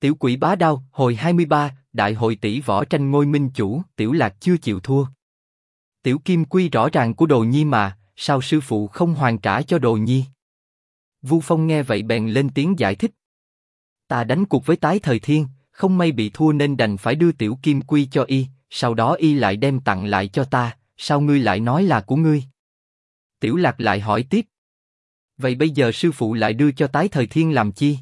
Tiểu quỷ bá đao, hồi 23, đại hội tỷ võ tranh ngôi minh chủ, Tiểu Lạc chưa chịu thua. Tiểu kim quy rõ ràng của Đồ Nhi mà, sao sư phụ không hoàn trả cho Đồ Nhi? Vu Phong nghe vậy bèn lên tiếng giải thích. Ta đánh cuộc với Tái Thời Thiên, không may bị thua nên đành phải đưa tiểu kim quy cho y, sau đó y lại đem tặng lại cho ta, sao ngươi lại nói là của ngươi? Tiểu Lạc lại hỏi tiếp. Vậy bây giờ sư phụ lại đưa cho Tái Thời Thiên làm chi?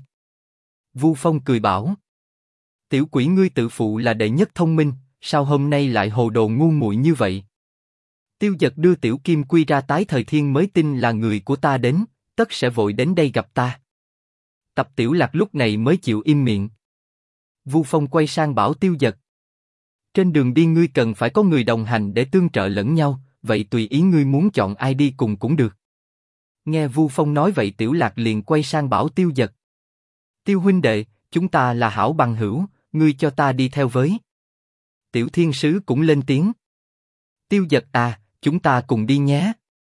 Vu Phong cười bảo. Tiểu quỷ ngươi tự phụ là đệ nhất thông minh, sao hôm nay lại hồ đồ ngu muội như vậy? Tiêu Dật đưa tiểu kim quy ra Tái Thời Thiên mới tin là người của ta đến, tất sẽ vội đến đây gặp ta. Tập Tiểu Lạc lúc này mới chịu im miệng. Vu Phong quay sang bảo Tiêu Dật. Trên đường đi ngươi cần phải có người đồng hành để tương trợ lẫn nhau, vậy tùy ý ngươi muốn chọn ai đi cùng cũng được. Nghe Vu Phong nói vậy Tiểu Lạc liền quay sang bảo Tiêu Dật. Tiêu huynh đệ, chúng ta là hảo bằng hữu, ngươi cho ta đi theo với. Tiểu Thiên Sứ cũng lên tiếng. Tiêu Dật à, chúng ta cùng đi nhé.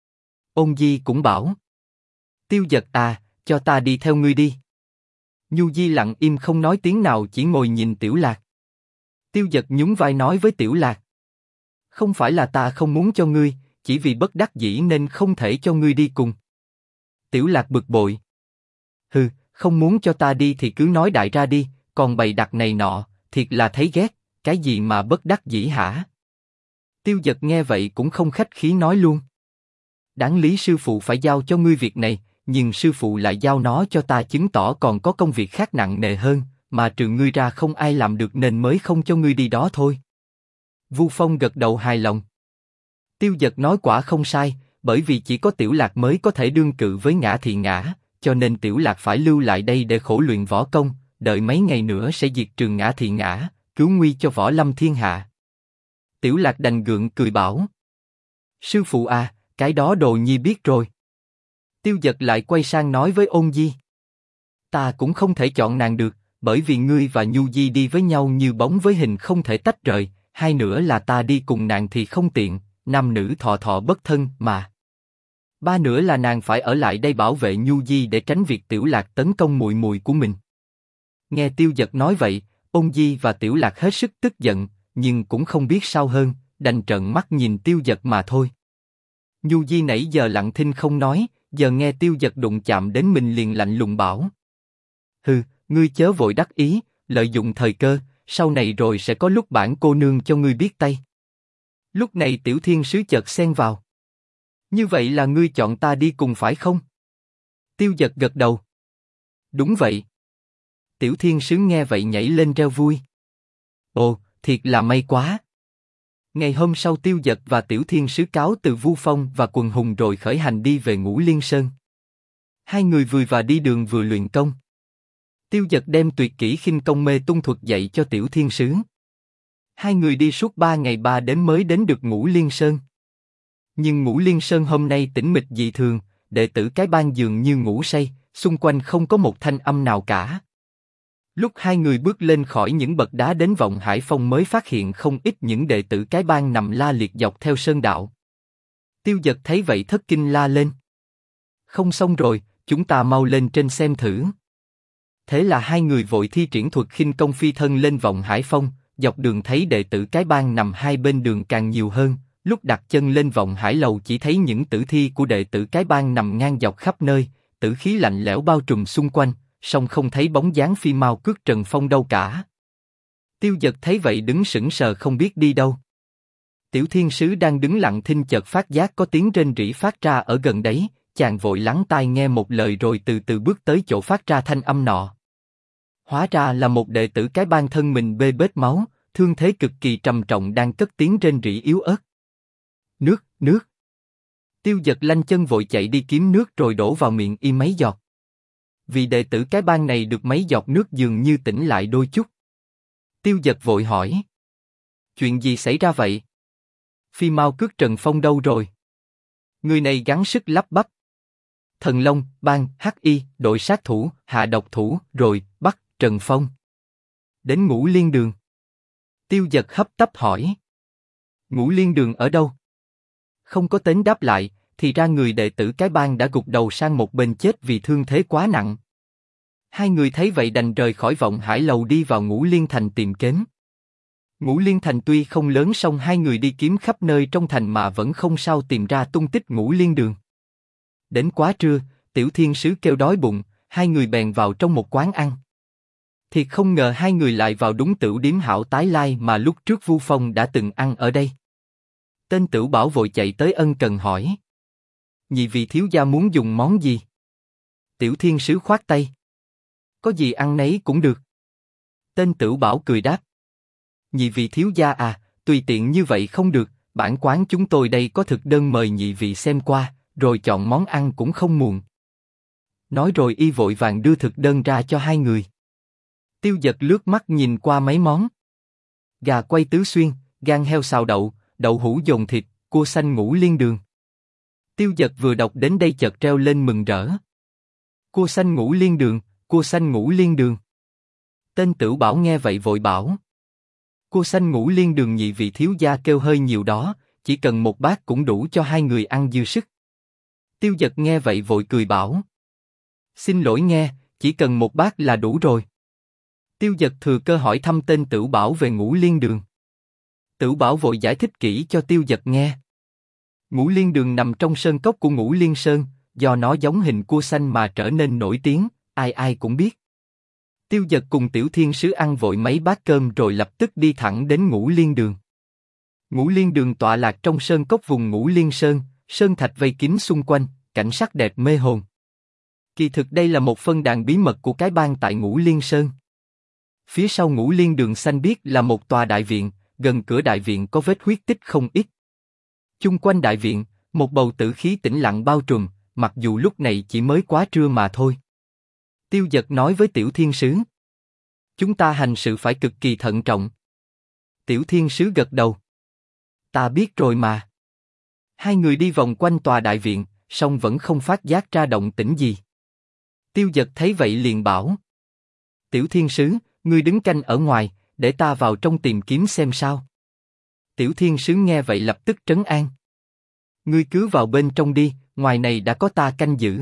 Ôn Di cũng bảo. Tiêu Dật à, cho ta đi theo ngươi đi. Nhu Di lặng im không nói tiếng nào chỉ ngồi nhìn Tiểu Lạc. Tiêu Dật nhún vai nói với Tiểu Lạc. Không phải là ta không muốn cho ngươi, chỉ vì bất đắc dĩ nên không thể cho ngươi đi cùng. Tiểu Lạc bực bội. Hừ, không muốn cho ta đi thì cứ nói đại ra đi, còn bày đặt này nọ, thiệt là thấy ghét, cái gì mà bất đắc dĩ hả? Tiêu Dật nghe vậy cũng không khách khí nói luôn. Đáng lý sư phụ phải giao cho ngươi việc này, nhưng sư phụ lại giao nó cho ta chứng tỏ còn có công việc khác nặng nề hơn, mà trừ ngươi ra không ai làm được nên mới không cho ngươi đi đó thôi. Vu Phong gật đầu hài lòng. Tiêu Dật nói quả không sai, bởi vì chỉ có Tiểu Lạc mới có thể đương cự với Ngã Thị Ngã, cho nên Tiểu Lạc phải lưu lại đây để khổ luyện võ công, đợi mấy ngày nữa sẽ diệt trừ Ngã Thị Ngã, cứu nguy cho võ lâm thiên hạ. Tiểu Lạc đành gượng cười bảo. Sư phụ à, cái đó Đồ Nhi biết rồi. Tiêu Dật lại quay sang nói với Ôn Di. Ta cũng không thể chọn nàng được, bởi vì ngươi và Nhu Di đi với nhau như bóng với hình không thể tách rời, hai nữa là ta đi cùng nàng thì không tiện, nam nữ thọ thọ bất thân mà. Ba nữa là nàng phải ở lại đây bảo vệ Nhu Di để tránh việc Tiểu Lạc tấn công muội muội của mình. Nghe Tiêu Dật nói vậy, Ôn Di và Tiểu Lạc hết sức tức giận, nhưng cũng không biết sao hơn, đành trợn mắt nhìn Tiêu Dật mà thôi. Nhu Di nãy giờ lặng thinh không nói, giờ nghe Tiêu Dật đụng chạm đến mình liền lạnh lùng bảo. Hừ, ngươi chớ vội đắc ý, lợi dụng thời cơ, sau này rồi sẽ có lúc bản cô nương cho ngươi biết tay. Lúc này Tiểu Thiên Sứ chợt xen vào. Như vậy là ngươi chọn ta đi cùng phải không? Tiêu Dật gật đầu. Đúng vậy. Tiểu Thiên Sứ nghe vậy nhảy lên reo vui. Ồ, thiệt là may quá. Ngày hôm sau Tiêu Dật và Tiểu Thiên Sứ cáo từ Vu Phong và quần hùng rồi khởi hành đi về Ngũ Liên Sơn. Hai người vừa đi đường vừa luyện công. Tiêu Dật đem tuyệt kỹ khinh công mê tung thuật dạy cho Tiểu Thiên Sứ. Hai người đi suốt 3 ngày 3 đêm mới đến được Ngũ Liên Sơn. Nhưng Ngũ Liên Sơn hôm nay tĩnh mịch dị thường, đệ tử cái bang dường như ngủ say, xung quanh không có một thanh âm nào cả. Lúc hai người bước lên khỏi những bậc đá đến Vọng Hải Phong mới phát hiện không ít những đệ tử cái bang nằm la liệt dọc theo sơn đạo. Tiêu Dật thấy vậy thất kinh la lên. Không xong rồi, chúng ta mau lên trên xem thử. Thế là hai người vội thi triển thuật khinh công phi thân lên Vọng Hải Phong, dọc đường thấy đệ tử cái bang nằm hai bên đường càng nhiều hơn, lúc đặt chân lên Vọng Hải Lầu chỉ thấy những tử thi của đệ tử cái bang nằm ngang dọc khắp nơi, tử khí lạnh lẽo bao trùm xung quanh, song không thấy bóng dáng Phi Mao Cước Trần Phong đâu cả. Tiêu Dật thấy vậy đứng sững sờ không biết đi đâu. Tiểu Thiên Sứ đang đứng lặng thinh chợt phát giác có tiếng rên rỉ phát ra ở gần đấy, chàng vội lắng tai nghe một lời rồi từ từ bước tới chỗ phát ra thanh âm nọ. Hóa ra là một đệ tử cái bang thân mình bê bết máu, thương thế cực kỳ trầm trọng đang cất tiếng rên rỉ yếu ớt. Nước, nước. Tiêu Dật lanh chân vội chạy đi kiếm nước rồi đổ vào miệng y mấy giọt. Vì đệ tử cái bang này được mấy giọt nước dường như tỉnh lại đôi chút. Tiêu Dật vội hỏi. Chuyện gì xảy ra vậy? Phi Mao Cước Trần Phong đâu rồi? Người này gắng sức lắp bắp. Thần Long, bang, hắc y, đội sát thủ, hạ độc thủ, rồi, bắt, Trần Phong. Đến Ngũ Liên Đường. Tiêu Dật hấp tấp hỏi. Ngũ Liên Đường ở đâu? Không có tên đáp lại, thì ra người đệ tử cái bang đã gục đầu sang một bên chết vì thương thế quá nặng. Hai người thấy vậy đành rời khỏi Vọng Hải lầu đi vào Ngũ Liên Thành tìm kiếm. Ngũ Liên Thành tuy không lớn song hai người đi kiếm khắp nơi trong thành mà vẫn không sao tìm ra tung tích Ngũ Liên Đường. Đến quá trưa, Tiểu Thiên Sứ kêu đói bụng, hai người bèn vào trong một quán ăn. Thiệt không ngờ hai người lại vào đúng tửu điếm Hảo Tái Lai mà lúc trước Vu Phong đã từng ăn ở đây. Tên Tửu Bảo vội chạy tới ân cần hỏi: nhị vị thiếu gia muốn dùng món gì? Tiểu Thiên Sứ khoát tay: có gì ăn nấy cũng được. Tên Tửu Bảo cười đáp: nhị vị thiếu gia à, tùy tiện như vậy không được, bản quán chúng tôi đây có thực đơn mời nhị vị xem qua, rồi chọn món ăn cũng không muộn. Nói rồi y vội vàng đưa thực đơn ra cho hai người. Tiêu Dật lướt mắt nhìn qua mấy món: gà quay tứ xuyên, gan heo xào đậu, đậu hũ dồn thịt, cua xanh Ngũ Liên Đường. Tiêu Dật vừa đọc đến đây chợt reo lên mừng rỡ: cua xanh Ngũ Liên Đường, cua xanh Ngũ Liên Đường. Tên Tửu Bảo nghe vậy vội bảo: cua xanh Ngũ Liên Đường nhị vị thiếu gia kêu hơi nhiều đó, chỉ cần một bát cũng đủ cho hai người ăn dư sức. Tiêu Dật nghe vậy vội cười bảo: xin lỗi nghe, chỉ cần một bát là đủ rồi. Tiêu Dật thừa cơ hỏi thăm tên Tửu Bảo về Ngũ Liên Đường. Tửu Bảo vội giải thích kỹ cho Tiêu Dật nghe. Ngũ Liên Đường nằm trong sơn cốc của Ngũ Liên Sơn, do nó giống hình cua xanh mà trở nên nổi tiếng, ai ai cũng biết. Tiêu Dật cùng Tiểu Thiên Sứ ăn vội mấy bát cơm rồi lập tức đi thẳng đến Ngũ Liên Đường. Ngũ Liên Đường tọa lạc trong sơn cốc vùng Ngũ Liên Sơn, sơn thạch vây kín xung quanh, cảnh sắc đẹp mê hồn. Kỳ thực đây là một phân đàn bí mật của cái bang tại Ngũ Liên Sơn. Phía sau Ngũ Liên Đường xanh biếc là một tòa đại viện, gần cửa đại viện có vết huyết tích không ít. Chung quanh đại viện, một bầu tử khí tĩnh lặng bao trùm, mặc dù lúc này chỉ mới quá trưa mà thôi. Tiêu Dật nói với Tiểu Thiên Sứ: chúng ta hành sự phải cực kỳ thận trọng. Tiểu Thiên Sứ gật đầu: ta biết rồi mà. Hai người đi vòng quanh tòa đại viện, song vẫn không phát giác ra động tĩnh gì. Tiêu Dật thấy vậy liền bảo: Tiểu Thiên Sứ, ngươi đứng canh ở ngoài, để ta vào trong tìm kiếm xem sao. Tiểu Thiên Sứ nghe vậy lập tức trấn an: ngươi cứ vào bên trong đi, ngoài này đã có ta canh giữ.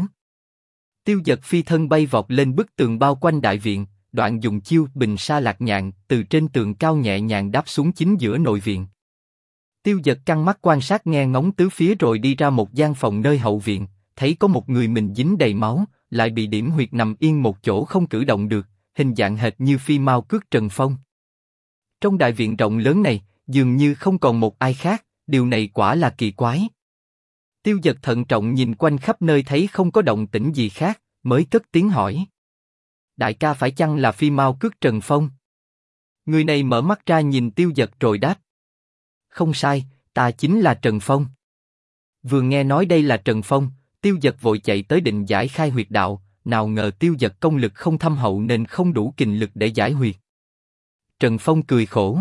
Tiêu Dật phi thân bay vọt lên bức tường bao quanh đại viện, đoạn dùng chiêu bình sa lạc nhạn từ trên tường cao nhẹ nhàng đáp xuống chính giữa nội viện. Tiêu Dật căng mắt quan sát nghe ngóng tứ phía rồi đi ra một gian phòng nơi hậu viện, thấy có một người mình dính đầy máu, lại bị điểm huyệt nằm yên một chỗ không cử động được, hình dạng hệt như phi mao cước Trần Phong. Trong đại viện rộng lớn này, dường như không còn một ai khác, điều này quả là kỳ quái. Tiêu Dật thận trọng nhìn quanh khắp nơi thấy không có động tĩnh gì khác, mới cất tiếng hỏi: đại ca phải chăng là phi mao cước Trần Phong? Người này mở mắt ra nhìn Tiêu Dật rồi đáp: không sai, ta chính là Trần Phong. Vừa nghe nói đây là Trần Phong, Tiêu Dật vội chạy tới định giải khai huyệt đạo, nào ngờ Tiêu Dật công lực không thâm hậu nên không đủ kình lực để giải huyệt. Trần Phong cười khổ: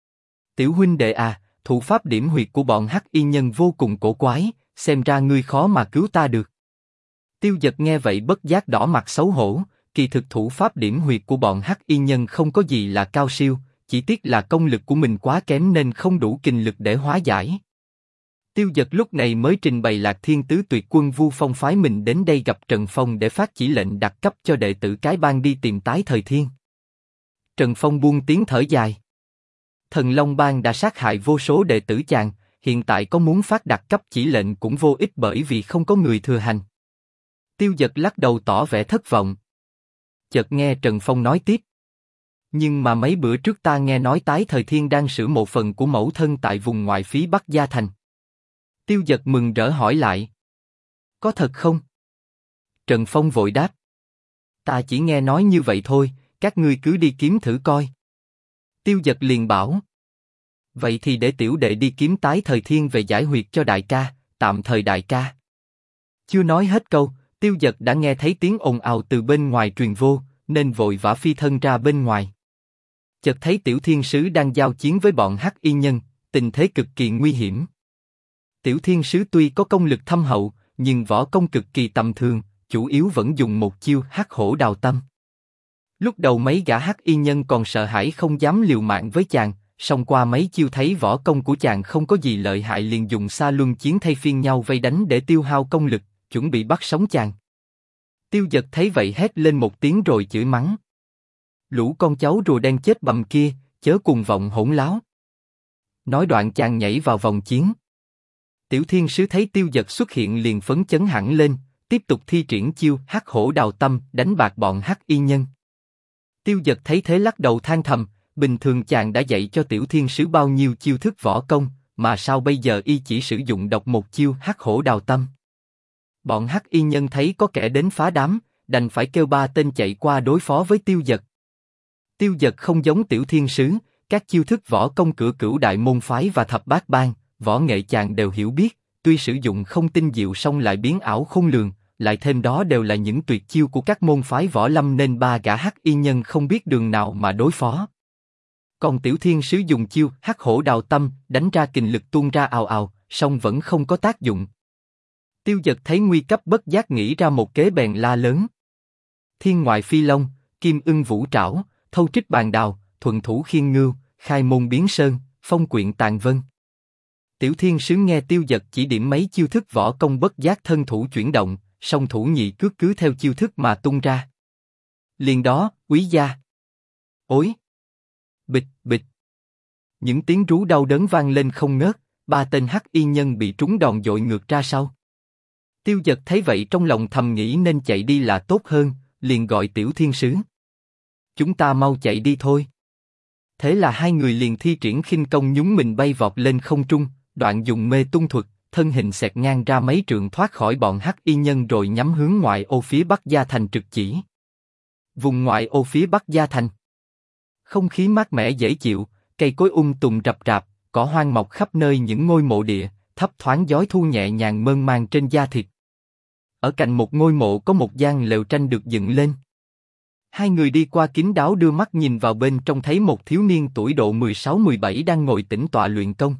tiểu huynh đệ à, thủ pháp điểm huyệt của bọn hắc y nhân vô cùng cổ quái, xem ra ngươi khó mà cứu ta được. Tiêu Dật nghe vậy bất giác đỏ mặt xấu hổ, kỳ thực thủ pháp điểm huyệt của bọn hắc y nhân không có gì là cao siêu, chỉ tiếc là công lực của mình quá kém nên không đủ kình lực để hóa giải. Tiêu Dật lúc này mới trình bày Lạc Thiên Tứ Tuyệt Quân Vu Phong phái mình đến đây gặp Trần Phong để phát chỉ lệnh đặt cấp cho đệ tử cái bang đi tìm Tái Thời Thiên. Trần Phong buông tiếng thở dài: Thần Long Bang đã sát hại vô số đệ tử chàng, hiện tại có muốn phát đặt cấp chỉ lệnh cũng vô ích bởi vì không có người thừa hành. Tiêu Dật lắc đầu tỏ vẻ thất vọng. Chợt nghe Trần Phong nói tiếp: nhưng mà mấy bữa trước ta nghe nói Tái Thời Thiên đang xử mộ phần của mẫu thân tại vùng ngoại phí Bắc Gia Thành. Tiêu Dật mừng rỡ hỏi lại: có thật không? Trần Phong vội đáp: ta chỉ nghe nói như vậy thôi, các ngươi cứ đi kiếm thử coi. Tiêu Dật liền bảo: vậy thì để tiểu đệ đi kiếm Tái Thời Thiên về giải huyệt cho đại ca, tạm thời đại ca. Chưa nói hết câu, Tiêu Dật đã nghe thấy tiếng ồn ào từ bên ngoài truyền vô, nên vội vã phi thân ra bên ngoài. Chợt thấy Tiểu Thiên Sứ đang giao chiến với bọn hắc y nhân, tình thế cực kỳ nguy hiểm. Tiểu Thiên Sứ tuy có công lực thâm hậu, nhưng võ công cực kỳ tầm thường, chủ yếu vẫn dùng một chiêu hắc hổ đào tâm. Lúc đầu mấy gã hắc y nhân còn sợ hãi không dám liều mạng với chàng, song qua mấy chiêu thấy võ công của chàng không có gì lợi hại liền dùng xa luân chiến thay phiên nhau vây đánh để tiêu hao công lực, chuẩn bị bắt sống chàng. Tiêu Dật thấy vậy hét lên một tiếng rồi chửi mắng. Lũ con cháu rùa đen chết bầm kia, chớ cùng vọng hỗn láo. Nói đoạn chàng nhảy vào vòng chiến. Tiểu Thiên Sứ thấy Tiêu Dật xuất hiện liền phấn chấn hẳn lên, tiếp tục thi triển chiêu Hắc Hổ Đào Tâm đánh bạc bọn Hắc Y Nhân. Tiêu Dật thấy thế lắc đầu than thầm, bình thường chàng đã dạy cho Tiểu Thiên Sứ bao nhiêu chiêu thức võ công, mà sao bây giờ y chỉ sử dụng độc một chiêu Hắc Hổ Đào Tâm. Bọn Hắc Y Nhân thấy có kẻ đến phá đám, đành phải kêu 3 tên chạy qua đối phó với Tiêu Dật. Tiêu Dật không giống Tiểu Thiên Sứ, các chiêu thức võ công cửa Cửu Đại Môn Phái và Thập Bát Bang, võ nghệ chàng đều hiểu biết, tuy sử dụng không tinh diệu song lại biến ảo khôn lường, lại thêm đó đều là những tuyệt chiêu của các môn phái võ lâm nên 3 gã Hắc Y Nhân không biết đường nào mà đối phó. Còn Tiểu Thiên Sứ dùng chiêu Hắc Hổ Đào Tâm đánh ra kình lực tuôn ra ào ào, song vẫn không có tác dụng. Tiêu Dật thấy nguy cấp bất giác nghĩ ra một kế bèn la lớn. Thiên ngoại phi long, kim ưng vũ trảo, thâu trích bàn đào, thuận thủ khiên ngưu, khai môn biến sơn, phong quyện tàn vân. Tiểu Thiên Sứ nghe Tiêu Dật chỉ điểm mấy chiêu thức võ công bất giác thân thủ chuyển động, song thủ nhị cước cứ theo chiêu thức mà tung ra. Liền đó, úy gia, ối, bịch bịch, những tiếng rú đau đớn vang lên không ngớt, 3 tên Hắc Y Nhân bị trúng đòn dội ngược ra sau. Tiêu Dật thấy vậy trong lòng thầm nghĩ nên chạy đi là tốt hơn, liền gọi Tiểu Thiên Sứ. Chúng ta mau chạy đi thôi. Thế là hai người liền thi triển khinh công nhúng mình bay vọt lên không trung, đoạn dùng mê tung thuật, thân hình xẹt ngang ra mấy trượng thoát khỏi bọn Hắc Y Nhân rồi nhắm hướng ngoại ô phía Bắc Gia Thành trực chỉ. Vùng ngoại ô phía Bắc Gia Thành. Không khí mát mẻ dễ chịu, cây cối tùng rập rạp, cỏ hoang mọc khắp nơi những ngôi mộ địa, thấp thoáng gió thu nhẹ nhàng mơn man trên da thịt. Ở cạnh một ngôi mộ có một gian lều tranh được dựng lên. Hai người đi qua kín đáo đưa mắt nhìn vào bên trong thấy một thiếu niên tuổi độ 16-17 đang ngồi tĩnh tọa luyện công.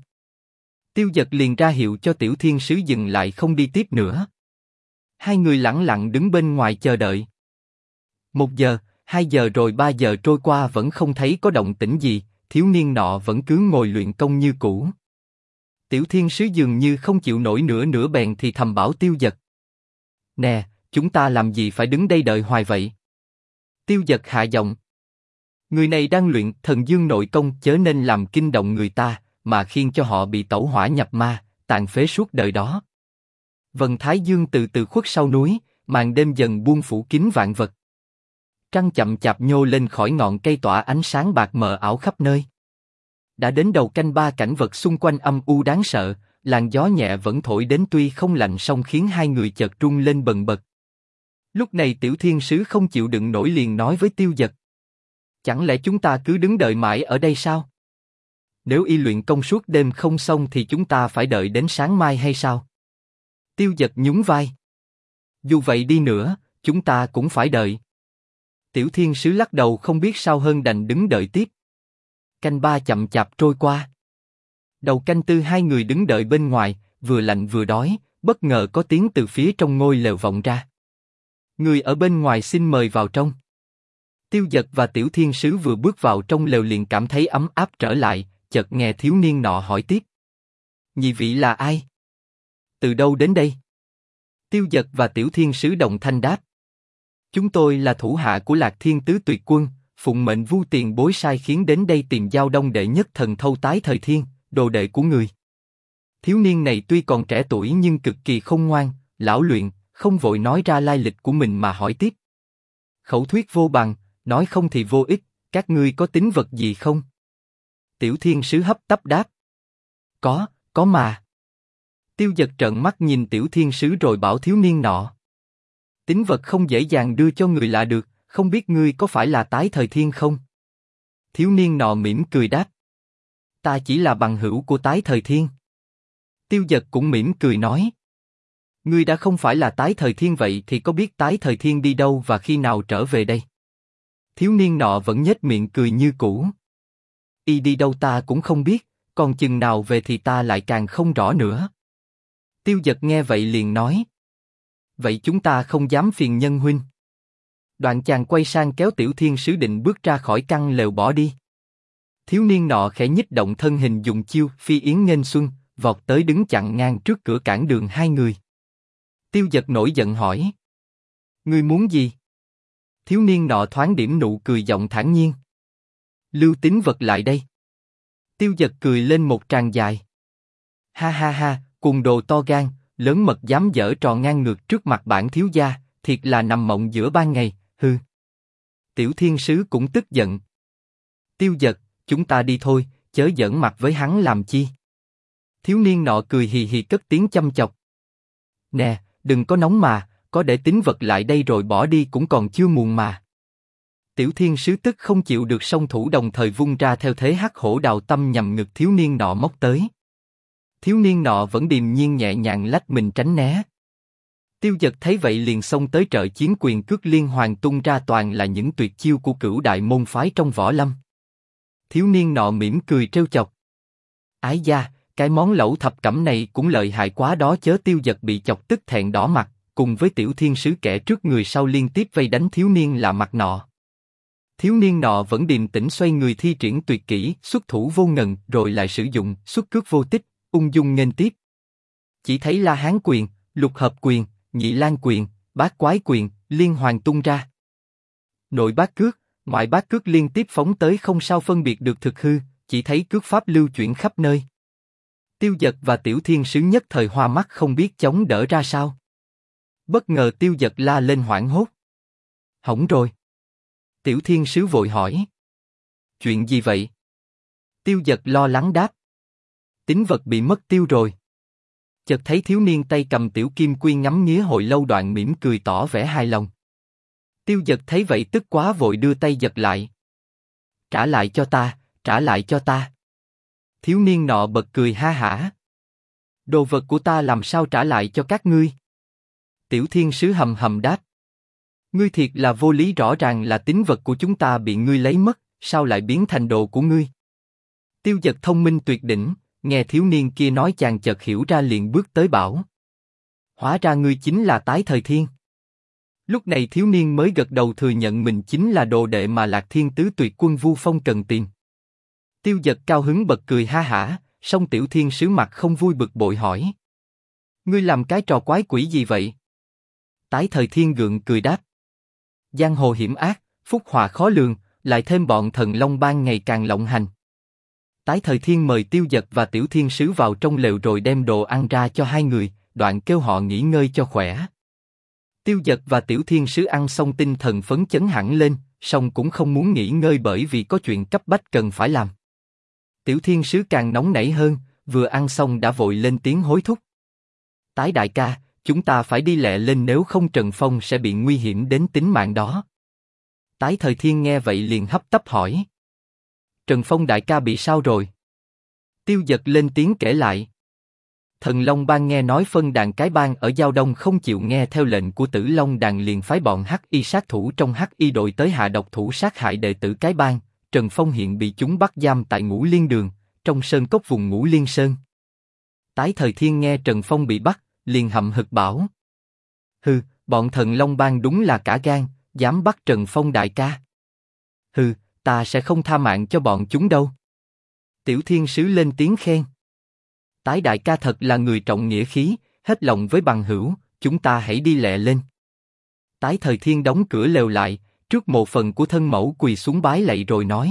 Tiêu Dật liền ra hiệu cho Tiểu Thiên Sứ dừng lại không đi tiếp nữa. Hai người lẳng lặng đứng bên ngoài chờ đợi. 1 giờ, 2 giờ rồi 3 giờ trôi qua vẫn không thấy có động tĩnh gì, thiếu niên nọ vẫn cứ ngồi luyện công như cũ. Tiểu Thiên Sứ dường như không chịu nổi nữa bèn thì thầm bảo Tiêu Dật. Nè, chúng ta làm gì phải đứng đây đợi hoài vậy? Tiêu Dật hạ giọng. Người này đang luyện thần dương nội công chớ nên làm kinh động người ta, mà khiến cho họ bị tẩu hỏa nhập ma, tàn phế suốt đời đó. Vầng thái dương từ từ khuất sau núi, màn đêm dần buông phủ kín vạn vật. Trăng chậm chạp nhô lên khỏi ngọn cây tỏa ánh sáng bạc mờ ảo khắp nơi. Đã đến đầu canh 3 cảnh vật xung quanh âm u đáng sợ, làn gió nhẹ vẫn thổi đến tuy không lạnh song khiến hai người chợt run lên bần bật. Lúc này Tiểu Thiên Sứ không chịu đựng nổi liền nói với Tiêu Dật. Chẳng lẽ chúng ta cứ đứng đợi mãi ở đây sao? Nếu y luyện công suốt đêm không xong thì chúng ta phải đợi đến sáng mai hay sao? Tiêu Dật nhún vai. Dù vậy đi nữa, chúng ta cũng phải đợi. Tiểu Thiên Sứ lắc đầu không biết sao hơn đành đứng đợi tiếp. Canh 3 chậm chạp trôi qua. Đầu canh 4 hai người đứng đợi bên ngoài, vừa lạnh vừa đói, bất ngờ có tiếng từ phía trong ngôi lều vọng ra. Người ở bên ngoài xin mời vào trong. Tiêu Dật và Tiểu Thiên Sứ vừa bước vào trong lều liền cảm thấy ấm áp trở lại, chợt nghe thiếu niên nọ hỏi tiếp. Nhị vị là ai? Từ đâu đến đây? Tiêu Dật và Tiểu Thiên Sứ đồng thanh đáp. Chúng tôi là thủ hạ của Lạc Thiên Tứ Tuyệt Quân, phụng mệnh Vu Tiền Bối sai khiến đến đây tìm Giao Đông đệ nhất thần thâu Tái Thời Thiên, đồ đệ của người. Thiếu niên này tuy còn trẻ tuổi nhưng cực kỳ khôn ngoan, lão luyện, không vội nói ra lai lịch của mình mà hỏi tiếp. Khẩu thuyết vô bằng, nói không thì vô ích, các ngươi có tín vật gì không? Tiểu Thiên Sứ hấp tấp đáp. Có mà. Tiêu Dật trợn mắt nhìn Tiểu Thiên Sứ rồi bảo thiếu niên nọ. Tín vật không dễ dàng đưa cho người lạ được, không biết ngươi có phải là Tái Thời Thiên không? Thiếu niên nọ mỉm cười đáp. Ta chỉ là bằng hữu của Tái Thời Thiên. Tiêu Dật cũng mỉm cười nói. Ngươi đã không phải là Tái Thời Thiên vậy thì có biết Tái Thời Thiên đi đâu và khi nào trở về đây? Thiếu niên nọ vẫn nhếch miệng cười như cũ. Y đi đâu ta cũng không biết, còn chừng nào về thì ta lại càng không rõ nữa. Tiêu Dật nghe vậy liền nói. Vậy chúng ta không dám phiền nhân huynh. Đoạn chàng quay sang kéo Tiểu Thiên Sứ định bước ra khỏi căn lều bỏ đi. Thiếu niên nọ khẽ nhích động thân hình dùng chiêu phi yến nghênh xuân, vọt tới đứng chặn ngang trước cửa cản đường hai người. Tiêu Dật nổi giận hỏi. Ngươi muốn gì? Thiếu niên nọ thoáng điểm nụ cười giọng thản nhiên. Lưu Tín Vật lại đây. Tiêu Dật cười lên một tràng dài. Ha ha ha, cùng đồ to gan, lớn mật dám giở trò ngang ngược trước mặt bản thiếu gia, thiệt là nằm mộng giữa ban ngày, hư. Tiểu Thiên Sứ cũng tức giận. Tiêu Dật, chúng ta đi thôi, chớ giỡn mặt với hắn làm chi. Thiếu niên nọ cười hì hì cất tiếng chăm chọc. Nè, đừng có nóng mà, có để Tín Vật lại đây rồi bỏ đi cũng còn chưa muộn mà. Tiểu Thiên Sứ tức không chịu được, song thủ đồng thời vung ra theo thế hắc hổ đào tâm nhằm ngực thiếu niên nọ móc tới. Thiếu niên nọ vẫn điềm nhiên nhẹ nhàng lách mình tránh né. Tiêu Dật thấy vậy liền xông tới trợ chiến, quyền cước liên hoàn tung ra toàn là những tuyệt chiêu của cửu đại môn phái trong võ lâm. Thiếu niên nọ mỉm cười trêu chọc. Ái da, cái món lẩu thập cẩm này cũng lợi hại quá đó chớ. Tiêu Dật bị chọc tức thẹn đỏ mặt, cùng với Tiểu Thiên Sứ kẻ trước người sau liên tiếp vây đánh thiếu niên lạ mặt nọ. Thiếu niên nọ vẫn điềm tĩnh xoay người thi triển tuyệt kỹ, xuất thủ vô ngần, rồi lại sử dụng xuất cước vô tích, ung dung nghênh tiếp. Chỉ thấy La Hán quyền, Lục Hợp quyền, Nhị Lan quyền, Bát Quái quyền liên hoàn tung ra. Nội bát cước, ngoại bát cước liên tiếp phóng tới, không sao phân biệt được thực hư, chỉ thấy cước pháp lưu chuyển khắp nơi. Tiêu Dật và Tiểu Thiên Sứ nhất thời hoa mắt không biết chống đỡ ra sao. Bất ngờ Tiêu Dật la lên hoảng hốt. Hỏng rồi. Tiểu Thiên Sứ vội hỏi. Chuyện gì vậy? Tiêu Dật lo lắng đáp. Tín Vật bị mất tiêu rồi. Chợt thấy thiếu niên tay cầm tiểu kim quy ngắm nghía hồi lâu, đoạn mỉm cười tỏ vẻ hài lòng. Tiêu Dật thấy vậy tức quá vội đưa tay giật lại. Trả lại cho ta, trả lại cho ta. Thiếu niên nọ bật cười ha hả. Đồ vật của ta làm sao trả lại cho các ngươi? Tiểu Thiên Sứ hầm hầm đáp. Ngươi thiệt là vô lý, rõ ràng là tín vật của chúng ta bị ngươi lấy mất, sao lại biến thành đồ của ngươi? Tiêu Dật thông minh tuyệt đỉnh, nghe thiếu niên kia nói chàng chợt hiểu ra, liền bước tới bảo. Hóa ra ngươi chính là Tái Thời Thiên. Lúc này thiếu niên mới gật đầu thừa nhận mình chính là đồ đệ mà Lạc Thiên Tứ Tuyệt Quân Vu Phong cần tìm. Tiêu Dật cao hứng bật cười ha hả, song Tiểu Thiên Sứ mặt không vui bực bội hỏi. Ngươi làm cái trò quái quỷ gì vậy? Tái Thời Thiên gượng cười đáp. Giang hồ hiểm ác, phúc họa khó lường, lại thêm bọn thần long bang ngày càng lộng hành. Tái Thời Thiên mời Tiêu Dật và Tiểu Thiên Sứ vào trong lều rồi đem đồ ăn ra cho hai người, đoạn kêu họ nghỉ ngơi cho khỏe. Tiêu Dật và Tiểu Thiên Sứ ăn xong tinh thần phấn chấn hẳn lên, song cũng không muốn nghỉ ngơi bởi vì có chuyện cấp bách cần phải làm. Tiểu Thiên Sứ càng nóng nảy hơn, vừa ăn xong đã vội lên tiếng hối thúc. Tái đại ca, chúng ta phải đi lẹ lên, nếu không Trần Phong sẽ bị nguy hiểm đến tính mạng đó. Tái Thời Thiên nghe vậy liền hấp tấp hỏi. Trần Phong đại ca bị sao rồi? Tiêu Dật lên tiếng kể lại. Thần Long Bang nghe nói phân đàn cái bang ở Giao Đông không chịu nghe theo lệnh của Tử Long Đàn, liền phái bọn Hắc Y sát thủ trong Hắc Y đội tới hạ độc thủ sát hại đệ tử cái bang. Trần Phong hiện bị chúng bắt giam tại Ngũ Liên Đường, trong sơn cốc vùng Ngũ Liên Sơn. Tái Thời Thiên nghe Trần Phong bị bắt, liền hậm hực bảo. Hừ, bọn Thần Long Bang đúng là cả gan, dám bắt Trần Phong đại ca. Hừ, ta sẽ không tha mạng cho bọn chúng đâu. Tiểu Thiên Sứ lên tiếng khen. Tái đại ca thật là người trọng nghĩa khí, hết lòng với bằng hữu, chúng ta hãy đi lẹ lên. Tái Thời Thiên đóng cửa lều lại, trước mộ phần của thân mẫu quỳ xuống bái lạy rồi nói.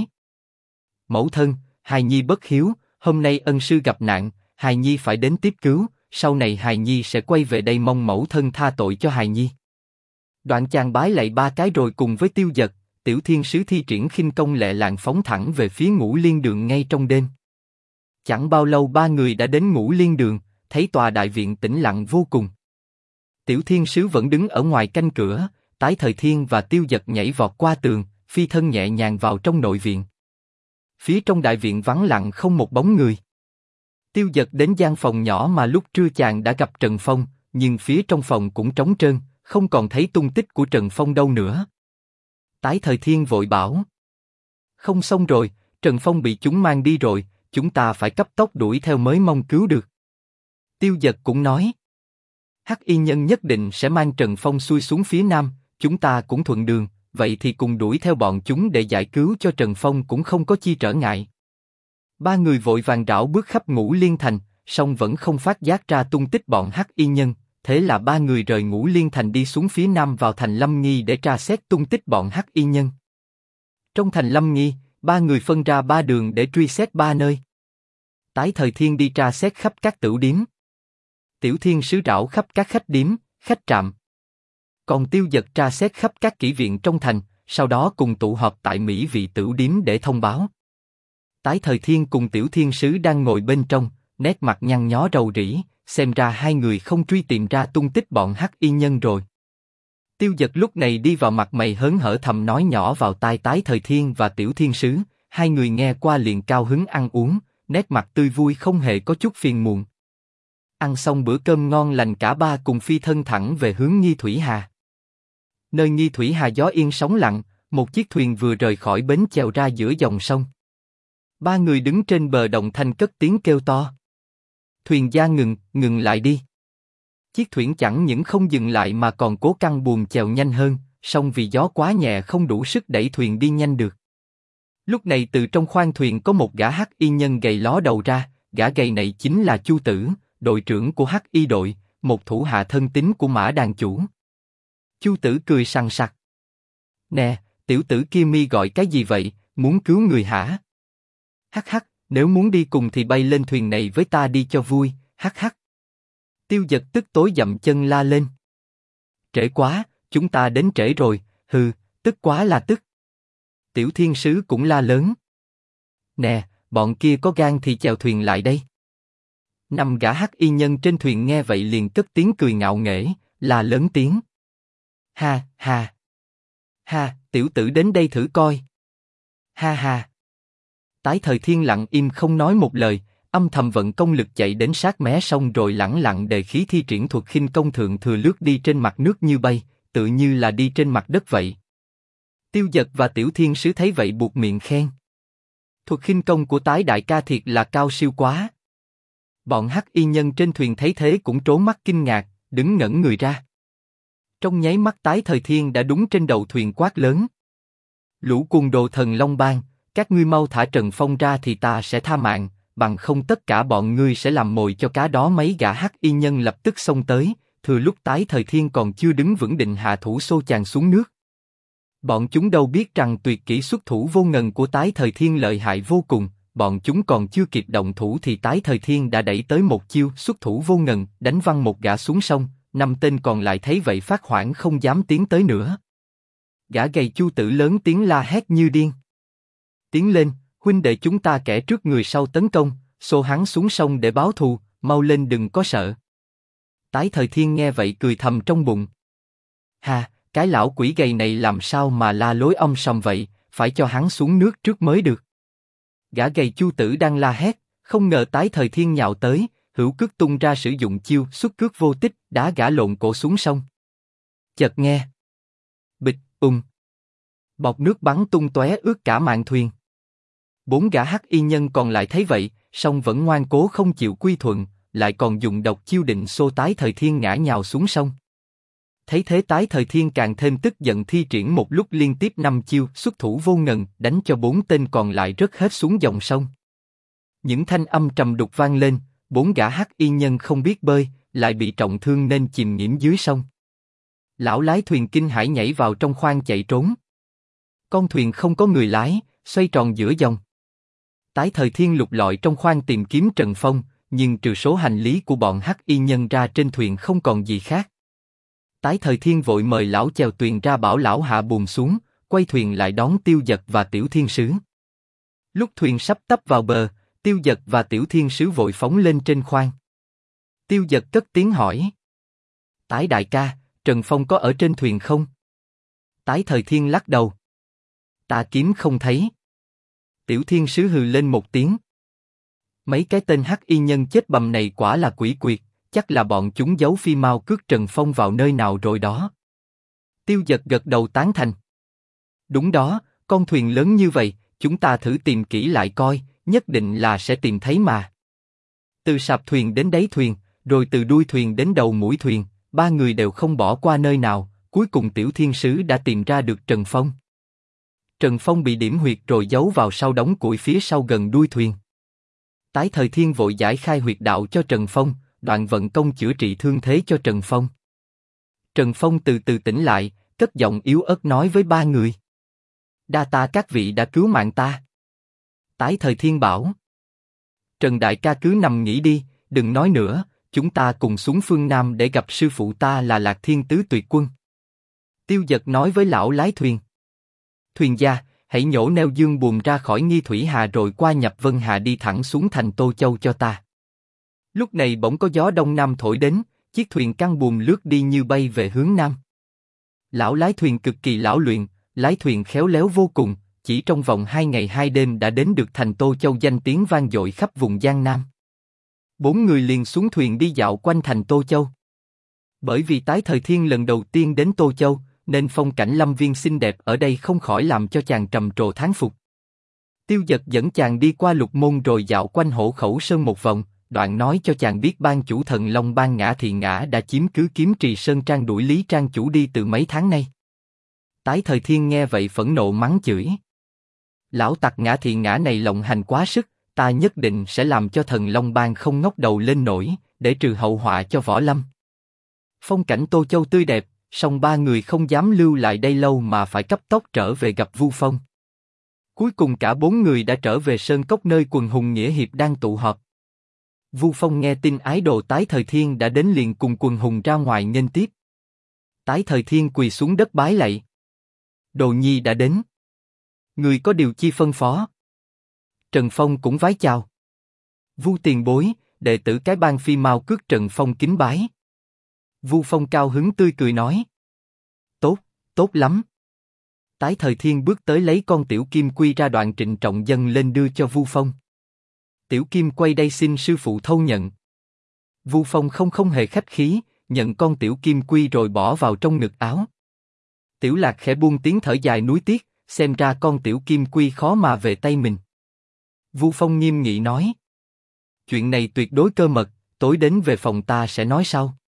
Mẫu thân, hài nhi bất hiếu, hôm nay ân sư gặp nạn, hài nhi phải đến tiếp cứu, sau này hài nhi sẽ quay về đây, mong mẫu thân tha tội cho hài nhi. Đoạn chàng bái lạy ba cái rồi cùng với Tiêu Dật, Tiểu Thiên Sứ thi triển khinh công lẹ làng phóng thẳng về phía Ngũ Liên Đường ngay trong đêm. Chẳng bao lâu ba người đã đến Ngũ Liên Đường, thấy tòa đại viện tĩnh lặng vô cùng. Tiểu Thiên Sứ vẫn đứng ở ngoài canh cửa, Tái Thời Thiên và Tiêu Dật nhảy vọt qua tường, phi thân nhẹ nhàng vào trong nội viện. Phía trong đại viện vắng lặng không một bóng người. Tiêu Dật đến gian phòng nhỏ mà lúc trưa chàng đã gặp Trần Phong, nhưng phía trong phòng cũng trống trơn, không còn thấy tung tích của Trần Phong đâu nữa. Tái Thời Thiên vội bảo. Không xong rồi, Trần Phong bị chúng mang đi rồi, chúng ta phải cấp tốc đuổi theo mới mong cứu được. Tiêu Dật cũng nói. Hắc Y nhân nhất định sẽ mang Trần Phong xuôi xuống phía nam, chúng ta cũng thuận đường, vậy thì cùng đuổi theo bọn chúng để giải cứu cho Trần Phong cũng không có chi trở ngại. Ba người vội vàng rảo bước khắp Ngũ Liên Thành, song vẫn không phát giác ra tung tích bọn Hắc Y nhân, thế là ba người rời Ngũ Liên Thành đi xuống phía nam vào thành Lâm Nghi để tra xét tung tích bọn hắc y nhân. Trong thành Lâm Nghi, ba người phân ra ba đường để truy xét ba nơi. Tái Thời Thiên đi tra xét khắp các tửu điếm. Tiểu Thiên Sứ rảo khắp các khách điếm, khách trạm. Còn Tiêu Dật tra xét khắp các kỹ viện trong thành, sau đó cùng tụ họp tại Mỹ Vị tửu điếm để thông báo. Tái Thời Thiên cùng Tiểu Thiên Sứ đang ngồi bên trong, nét mặt nhăn nhó rầu rĩ, xem ra hai người không truy tìm ra tung tích bọn hắc y nhân rồi. Tiêu Dật lúc này đi vào mặt mày hớn hở thầm nói nhỏ vào tai Tái Thời Thiên và Tiểu Thiên Sứ, hai người nghe qua liền cao hứng ăn uống, nét mặt tươi vui không hề có chút phiền muộn. Ăn xong bữa cơm ngon lành cả ba cùng phi thân thẳng về hướng Nghi Thủy Hà. Nơi Nghi Thủy Hà gió yên sóng lặng, một chiếc thuyền vừa rời khỏi bến chèo ra giữa dòng sông. Ba người đứng trên bờ đồng thanh cất tiếng kêu to. Thuyền gia ngừng lại đi. Chiếc thuyền chẳng những không dừng lại mà còn cố căng buồm chèo nhanh hơn, song vì gió quá nhẹ không đủ sức đẩy thuyền đi nhanh được. Lúc này từ trong khoang thuyền có một gã hắc y nhân gầy ló đầu ra, gã gầy này chính là Chu Tử, đội trưởng của hắc y đội, một thủ hạ thân tín của Mã đàn chủ. Chu Tử cười sằng sặc. Nè, tiểu tử kia mi gọi cái gì vậy, muốn cứu người hả? Hắc hắc, nếu muốn đi cùng thì bay lên thuyền này với ta đi cho vui, hắc hắc. Tiêu Dật tức tối dậm chân la lên. Trễ quá, chúng ta đến trễ rồi, hừ, tức quá là tức. Tiểu Thiên Sứ cũng la lớn. Nè, bọn kia có gan thì chèo thuyền lại đây. Năm gã hắc y nhân trên thuyền nghe vậy liền cất tiếng cười ngạo nghễ, la lớn tiếng. Ha ha. Ha, tiểu tử đến đây thử coi. Ha ha. Tái Thời Thiên lặng im không nói một lời, âm thầm vận công lực chạy đến sát mé sông rồi lẳng lặng đề khí thi triển thuật khinh công thượng thừa lướt đi trên mặt nước như bay, tự như là đi trên mặt đất vậy. Tiêu Dật và Tiểu Thiên Sứ thấy vậy buột miệng khen. Thuật khinh công của Tái đại ca thiệt là cao siêu quá. Bọn hắc y nhân trên thuyền thấy thế cũng trố mắt kinh ngạc, đứng ngẩn người ra. Trong nháy mắt Tái Thời Thiên đã đúng trên đầu thuyền quát lớn. Lũ cuồng đồ Thần Long Bang, các ngươi mau thả Trần Phong ra thì ta sẽ tha mạng, bằng không tất cả bọn ngươi sẽ làm mồi cho cá đó. Mấy gã hắc y nhân lập tức xông tới, thừa lúc Tái Thời Thiên còn chưa đứng vững định hạ thủ xô chàng xuống nước. Bọn chúng đâu biết rằng tuyệt kỹ xuất thủ vô ngần của Tái Thời Thiên lợi hại vô cùng, bọn chúng còn chưa kịp động thủ thì Tái Thời Thiên đã đẩy tới một chiêu xuất thủ vô ngần, đánh văng một gã xuống sông, năm tên còn lại thấy vậy phát hoảng không dám tiến tới nữa. Gã gầy Chu Tử lớn tiếng la hét như điên. Tiến lên, huynh đệ chúng ta kẻ trước người sau tấn công, xô hắn xuống sông để báo thù, mau lên đừng có sợ. Tái Thời Thiên nghe vậy cười thầm trong bụng. Ha, cái lão quỷ gầy này làm sao mà la lối om sòm vậy, phải cho hắn xuống nước trước mới được. Gã gầy Chu Tử đang la hét, không ngờ Tái Thời Thiên nhào tới, hữu cước tung ra sử dụng chiêu xuất cước vô tích, đá gã lộn cổ xuống sông. Chợt nghe bịch, bọt nước bắn tung tóe ướt cả mạn thuyền. Bốn gã hắc y nhân còn lại thấy vậy, song vẫn ngoan cố không chịu quy thuận, lại còn dùng độc chiêu định xô Tái Thời Thiên ngã nhào xuống sông. Thấy thế Tái Thời Thiên càng thêm tức giận thi triển một lúc liên tiếp 5 chiêu xuất thủ vô ngần, đánh cho 4 tên còn lại rớt hết xuống dòng sông. Những thanh âm trầm đục vang lên, 4 gã hắc y nhân không biết bơi, lại bị trọng thương nên chìm nghiễm dưới sông. Lão lái thuyền kinh hãi nhảy vào trong khoang chạy trốn. Con thuyền không có người lái, xoay tròn giữa dòng. Tái Thời Thiên lục lọi trong khoang tìm kiếm Trần Phong, nhưng trừ số hành lý của bọn hắc y nhân ra trên thuyền không còn gì khác. Tái Thời Thiên vội mời lão chèo thuyền ra bảo lão hạ buồm xuống, quay thuyền lại đón Tiêu Dật và Tiểu Thiên Sứ. Lúc thuyền sắp tấp vào bờ, Tiêu Dật và Tiểu Thiên Sứ vội phóng lên trên khoang. Tiêu Dật cất tiếng hỏi. Tái đại ca, Trần Phong có ở trên thuyền không? Tái Thời Thiên lắc đầu. Ta kiếm không thấy. Tiểu Thiên Sứ hừ lên một tiếng. Mấy cái tên hắc y nhân chết bầm này quả là quỷ quyệt, chắc là bọn chúng giấu phi mao cước Trần Phong vào nơi nào rồi đó. Tiêu Dật gật đầu tán thành. Đúng đó, con thuyền lớn như vậy, chúng ta thử tìm kỹ lại coi, nhất định là sẽ tìm thấy mà. Từ sạp thuyền đến đáy thuyền, rồi từ đuôi thuyền đến đầu mũi thuyền, ba người đều không bỏ qua nơi nào, cuối cùng Tiểu Thiên Sứ đã tìm ra được Trần Phong. Trần Phong bị điểm huyệt rồi giấu vào sau đống củi phía sau gần đuôi thuyền. Tái Thời Thiên vội giải khai huyệt đạo cho Trần Phong, đoạn vận công chữa trị thương thế cho Trần Phong. Trần Phong từ từ tỉnh lại, cất giọng yếu ớt nói với ba người. Đa tạ các vị đã cứu mạng ta. Tái Thời Thiên bảo. Trần đại ca cứ nằm nghỉ đi, đừng nói nữa, chúng ta cùng xuống phương Nam để gặp sư phụ ta là Lạc Thiên Tứ Tuyệt Quân. Tiêu Dật nói với lão lái thuyền. Thuyền gia, hãy nhổ neo dương buồm ra khỏi Nghi Thủy Hà rồi qua Nhập Vân Hà đi thẳng xuống thành Tô Châu cho ta. Lúc này bỗng có gió đông nam thổi đến, chiếc thuyền căng buồm lướt đi như bay về hướng nam. Lão lái thuyền cực kỳ lão luyện, lái thuyền khéo léo vô cùng, chỉ trong vòng 2 ngày 2 đêm đã đến được thành Tô Châu danh tiếng vang dội khắp vùng Giang Nam. 4 người liền xuống thuyền đi dạo quanh thành Tô Châu. Bởi vì Tái Thời Thiên lần đầu tiên đến Tô Châu, nên phong cảnh lâm viên xinh đẹp ở đây không khỏi làm cho chàng trầm trồ thán phục. Tiêu Dật dẫn chàng đi qua Lục Môn rồi dạo quanh Hổ Khẩu Sơn một vòng, đoạn nói cho chàng biết ban chủ Thần Long Bang Ngã Thị Ngã đã chiếm cứ Kiếm Trì Sơn Trang đuổi Lý Trang chủ đi từ mấy tháng nay. Tái Thời Thiên nghe vậy phẫn nộ mắng chửi. Lão tặc Ngã Thị Ngã này lộng hành quá sức, ta nhất định sẽ làm cho Thần Long Bang không ngóc đầu lên nổi, để trừ hậu họa cho võ lâm. Phong cảnh Tô Châu tươi đẹp, song ba người không dám lưu lại đây lâu mà phải cấp tốc trở về gặp Vu Phong. Cuối cùng cả 4 người đã trở về Sơn Cốc nơi quần hùng nghĩa hiệp đang tụ họp. Vu Phong nghe tin ái đồ Tái Thời Thiên đã đến liền cùng quần hùng ra ngoài nghênh tiếp. Tái Thời Thiên quỳ xuống đất bái lạy. Đồ nhi đã đến. Người có điều chi phân phó? Trần Phong cũng vái chào. Vu tiền bối, đệ tử cái bang Phi Mao Cước Trần Phong kính bái. Vu Phong cao hứng tươi cười nói. Tốt, tốt lắm. Tái Thời Thiên bước tới lấy con tiểu kim quy ra đoạn trịnh trọng dâng lên đưa cho Vu Phong. Tiểu kim quay đây xin sư phụ thâu nhận. Vu Phong không hề khách khí, nhận con tiểu kim quy rồi bỏ vào trong ngực áo. Tiểu Lạc khẽ buông tiếng thở dài nuối tiếc, xem ra con tiểu kim quy khó mà về tay mình. Vu Phong nghiêm nghị nói. Chuyện này tuyệt đối cơ mật, tối đến về phòng ta sẽ nói sau.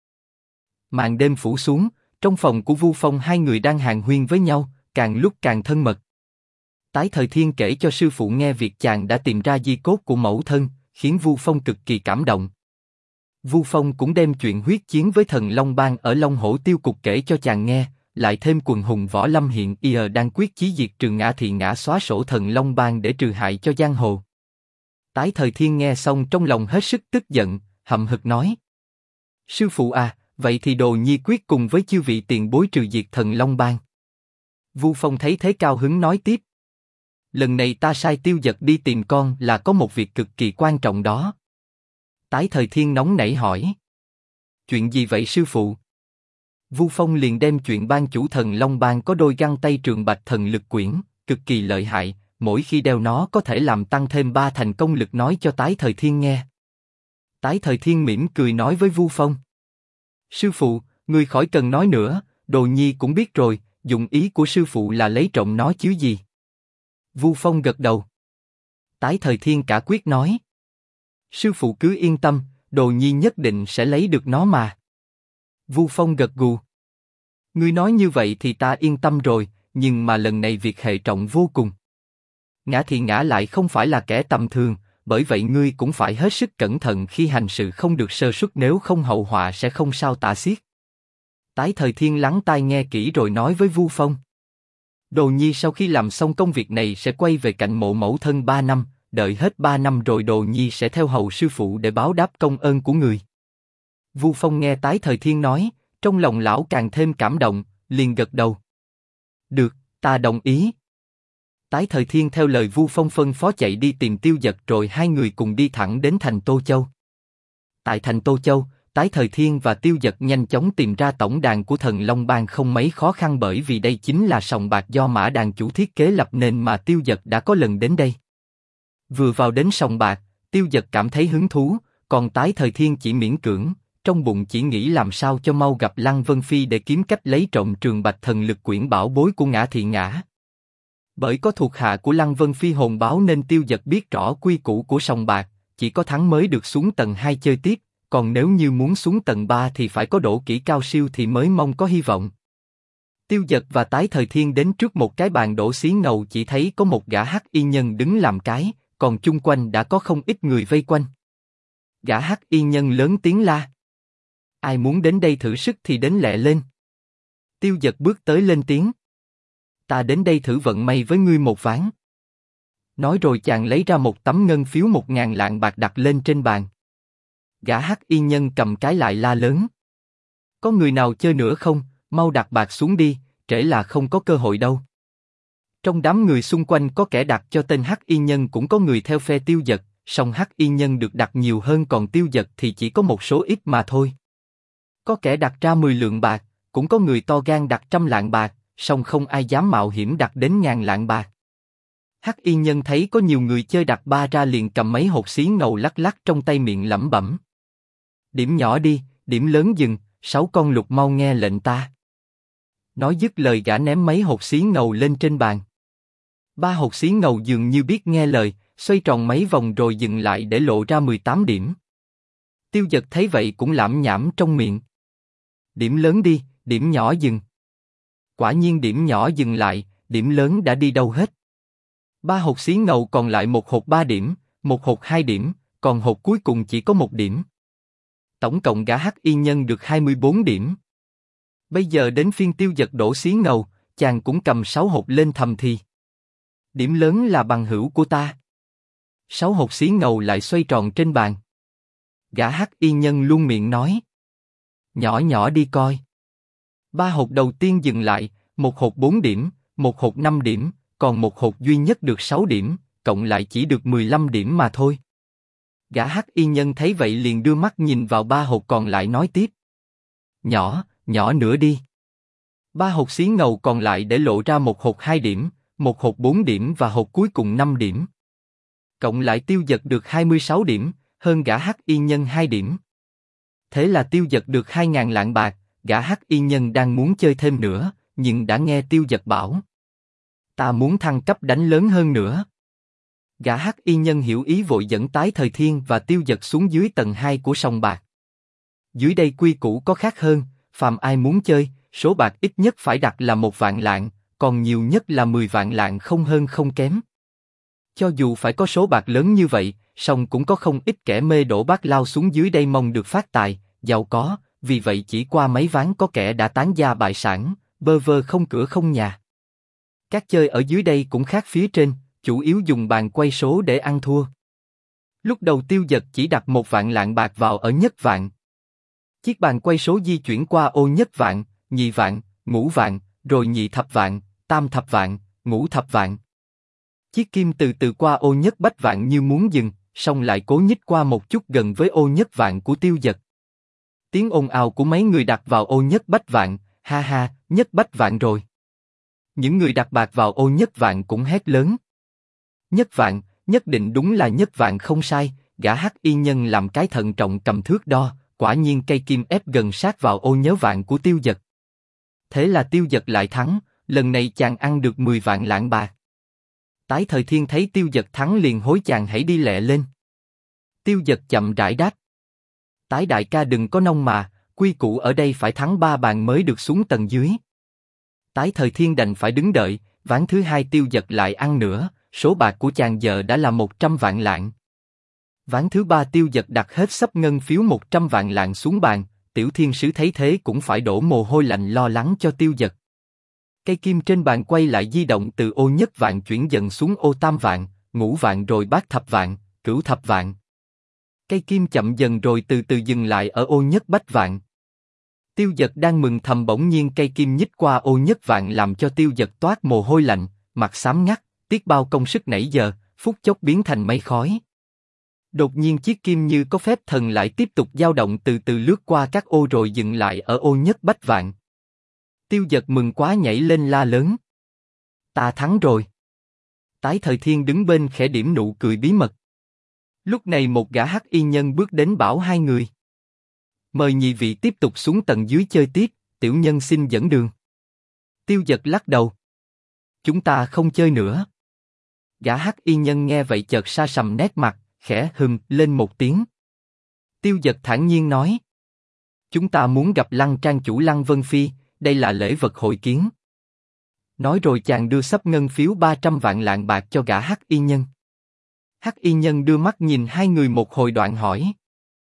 Màn đêm phủ xuống, trong phòng của Vu Phong hai người đang hàn huyên với nhau, càng lúc càng thân mật. Tái Thời Thiên kể cho sư phụ nghe việc chàng đã tìm ra di cốt của mẫu thân, khiến Vu Phong cực kỳ cảm động. Vu Phong cũng đem chuyện huyết chiến với Thần Long Bang ở Long Hổ Tiêu Cục kể cho chàng nghe, lại thêm quần hùng võ lâm hiện đang quyết chí diệt trừ Ngã Thị Ngã xóa sổ Thần Long Bang để trừ hại cho giang hồ. Tái Thời Thiên nghe xong trong lòng hết sức tức giận, hậm hực nói: Sư phụ à, vậy thì đồ nhi quyết cùng với chư vị tiền bối trừ diệt Thần Long Bang. Vu Phong thấy thế cao hứng nói tiếp: Lần này ta sai Tiêu Dật đi tìm con là có một việc cực kỳ quan trọng đó. Tái Thời Thiên nóng nảy hỏi: Chuyện gì vậy sư phụ? Vu Phong liền đem chuyện ban chủ Thần Long Bang có đôi găng tay Trường Bạch Thần Lực Quyển, cực kỳ lợi hại, mỗi khi đeo nó có thể làm tăng thêm 3 thành công lực nói cho Tái Thời Thiên nghe. Tái Thời Thiên mỉm cười nói với Vu Phong: Sư phụ, ngươi khỏi cần nói nữa, đồ nhi cũng biết rồi, dụng ý của sư phụ là lấy trộm nó chứ gì. Vu Phong gật đầu. Tái Thời Thiên cả quyết nói: Sư phụ cứ yên tâm, đồ nhi nhất định sẽ lấy được nó mà. Vu Phong gật gù. Ngươi nói như vậy thì ta yên tâm rồi, nhưng mà lần này việc hệ trọng vô cùng. Ngã Thị Ngã lại không phải là kẻ tầm thường, bởi vậy ngươi cũng phải hết sức cẩn thận khi hành sự không được sơ suất, nếu không hậu họa sẽ không sao tả xiết. Tái Thời Thiên lắng tai nghe kỹ rồi nói với Vu Phong: Đồ nhi sau khi làm xong công việc này sẽ quay về cạnh mộ mẫu thân 3 năm, đợi hết 3 năm rồi đồ nhi sẽ theo hầu sư phụ để báo đáp công ơn của người. Vu Phong nghe Tái Thời Thiên nói, trong lòng lão càng thêm cảm động, liền gật đầu. Được, ta đồng ý. Tái Thời Thiên theo lời Vu Phong phân phó chạy đi tìm Tiêu Dật rồi hai người cùng đi thẳng đến thành Tô Châu. Tại thành Tô Châu, Tái Thời Thiên và Tiêu Dật nhanh chóng tìm ra tổng đàn của Thần Long Bang không mấy khó khăn, bởi vì đây chính là sòng bạc do Mã đàn chủ thiết kế lập nên mà Tiêu Dật đã có lần đến đây. Vừa vào đến sòng bạc, Tiêu Dật cảm thấy hứng thú, còn Tái Thời Thiên chỉ miễn cưỡng, trong bụng chỉ nghĩ làm sao cho mau gặp Lăng Vân Phi để kiếm cách lấy trộm Trường Bạch Thần Lực Quyển bảo bối của Ngã Thị Ngã. Bởi có thuộc hạ của Lăng Vân Phi hồn báo nên Tiêu Dật biết rõ quy củ của sòng bạc, chỉ có thắng mới được xuống tầng 2 chơi tiếp, còn nếu như muốn xuống tầng 3 thì phải có độ kỹ cao siêu thì mới mong có hy vọng. Tiêu Dật và Tái Thời Thiên đến trước một cái bàn đổ xí ngầu, chỉ thấy có một gã hắc y nhân đứng làm cái, còn chung quanh đã có không ít người vây quanh. Gã hắc y nhân lớn tiếng la. Ai muốn đến đây thử sức thì đến lẹ lên. Tiêu Dật bước tới lên tiếng. Ta đến đây thử vận may với ngươi một ván. Nói rồi chàng lấy ra một tấm ngân phiếu 1.000 lạng bạc đặt lên trên bàn. Gã hắc y nhân cầm cái lại la lớn. Có người nào chơi nữa không, mau đặt bạc xuống đi, trễ là không có cơ hội đâu. Trong đám người xung quanh có kẻ đặt cho tên hắc y nhân, cũng có người theo phe Tiêu Dật, song hắc y nhân được đặt nhiều hơn, còn Tiêu Dật thì chỉ có một số ít mà thôi. Có kẻ đặt ra 10 lượng bạc, cũng có người to gan đặt 100 lạng bạc, song không ai dám mạo hiểm đặt đến 1.000 lạng bạc. Hắc y nhân thấy có nhiều người chơi đặt ba ra liền cầm mấy hột xí ngầu lắc lắc trong tay, miệng lẩm bẩm. Điểm nhỏ đi, điểm lớn dừng, 6 con lục mau nghe lệnh ta. Nói dứt lời gã ném mấy hột xí ngầu lên trên bàn. 3 hột xí ngầu dường như biết nghe lời, xoay tròn mấy vòng rồi dừng lại để lộ ra 18 điểm. Tiêu Dật thấy vậy cũng lẩm nhẩm trong miệng. Điểm lớn đi, điểm nhỏ dừng. Quả nhiên điểm nhỏ dừng lại, điểm lớn đã đi đâu hết. 3 hột xí ngầu còn lại, một hột 3 điểm, một hột 2 điểm, còn hột cuối cùng chỉ có 1 điểm. Tổng cộng gã hắc y nhân được 24 điểm. Bây giờ đến phiên Tiêu Dật đổ xí ngầu, chàng cũng cầm 6 hột lên thầm thì. Điểm lớn là bằng hữu của ta. 6 hột xí ngầu lại xoay tròn trên bàn. Gã hắc y nhân luôn miệng nói. Nhỏ nhỏ đi coi. 3 hột đầu tiên dừng lại, một hột 4 điểm, một hột 5 điểm, còn một hột duy nhất được 6 điểm, cộng lại chỉ được 15 điểm mà thôi. Gã hắc y nhân thấy vậy liền đưa mắt nhìn vào 3 hột còn lại nói tiếp. Nhỏ, nhỏ nữa đi. 3 hột xí ngầu còn lại để lộ ra một hột 2 điểm, một hột 4 điểm và hột cuối cùng 5 điểm. Cộng lại Tiêu Dật được 26 điểm, hơn gã hắc y nhân 2 điểm. Thế là Tiêu Dật được 2.000 lạng bạc, gã hắc y nhân đang muốn chơi thêm nữa, nhưng đã nghe Tiêu Dật bảo. Ta muốn thăng cấp đánh lớn hơn nữa. Gã hắc y nhân hiểu ý vội dẫn Tái Thời Thiên và Tiêu Dật xuống dưới tầng 2 của sòng bạc. Dưới đây quy củ có khác hơn, phàm ai muốn chơi, số bạc ít nhất phải đặt là 1 vạn lạng, còn nhiều nhất là 10 vạn lạng, không hơn không kém. Cho dù phải có số bạc lớn như vậy, song cũng có không ít kẻ mê đổ bát lao xuống dưới đây mong được phát tài, giàu có, vì vậy chỉ qua mấy ván có kẻ đã tán gia bại sản, bơ vơ không cửa không nhà. Các chơi ở dưới đây cũng khác phía trên, chủ yếu dùng bàn quay số để ăn thua. Lúc đầu Tiêu Dật chỉ đặt 1 vạn lạng bạc vào ở nhất vạn. Chiếc bàn quay số di chuyển qua ô nhất vạn, nhị vạn, ngũ vạn, rồi nhị thập vạn, tam thập vạn, ngũ thập vạn. Chiếc kim từ từ qua ô nhất bách vạn như muốn dừng, song lại cố nhích qua một chút gần với ô nhất vạn của Tiêu Dật. Tiếng ồn ào của mấy người đặt vào ô nhất bách vạn, ha ha, nhất bách vạn rồi. Những người đặt bạc vào ô nhất vạn cũng hét lớn. Nhất vạn, nhất định đúng là nhất vạn không sai, gã hắc y nhân làm cái thận trọng cầm thước đo, quả nhiên cây kim ép gần sát vào ô nhớ vạn của Tiêu Dật. Thế là Tiêu Dật lại thắng, lần này chàng ăn được 10 vạn lạng bạc. Tái Thời Thiên thấy Tiêu Dật thắng liền hối chàng hãy đi lẹ lên. Tiêu Dật chậm rãi đáp. Tái đại ca đừng có nông mà, quy củ ở đây phải thắng 3 bàn mới được xuống tầng dưới. Tái Thời Thiên đành phải đứng đợi, ván thứ 2 Tiêu Dật lại ăn nữa, số bạc của chàng giờ đã là 100 vạn lạng. Ván thứ 3 Tiêu Dật đặt hết sấp ngân phiếu 100 vạn lạng xuống bàn, Tiểu Thiên Sứ thấy thế cũng phải đổ mồ hôi lạnh lo lắng cho Tiêu Dật. Cây kim trên bàn quay lại di động từ ô nhất vạn chuyển dần xuống ô tam vạn, ngũ vạn rồi bát thập vạn, cửu thập vạn. Cây kim chậm dần rồi từ từ dừng lại ở ô nhất bách vạn. Tiêu Dật đang mừng thầm bỗng nhiên cây kim nhích qua ô nhất vạn làm cho Tiêu Dật toát mồ hôi lạnh, mặt xám ngắt, tiếc bao công sức nãy giờ, phút chốc biến thành mây khói. Đột nhiên chiếc kim như có phép thần lại tiếp tục dao động từ từ lướt qua các ô rồi dừng lại ở ô nhất bách vạn. Tiêu Dật mừng quá nhảy lên la lớn. Ta thắng rồi. Tái Thời Thiên đứng bên khẽ điểm nụ cười bí mật. Lúc này một gã hắc y nhân bước đến bảo hai người. Mời nhị vị tiếp tục xuống tầng dưới chơi tiếp, tiểu nhân xin dẫn đường. Tiêu Dật lắc đầu. Chúng ta không chơi nữa. Gã hắc y nhân nghe vậy chợt sa sầm nét mặt, khẽ hừm lên một tiếng. Tiêu Dật thản nhiên nói. Chúng ta muốn gặp Lăng trang chủ Lăng Vân Phi, đây là lễ vật hội kiến. Nói rồi chàng đưa xấp ngân phiếu 300 vạn lạng bạc cho gã hắc y nhân. Hắc y nhân đưa mắt nhìn hai người một hồi đoạn hỏi.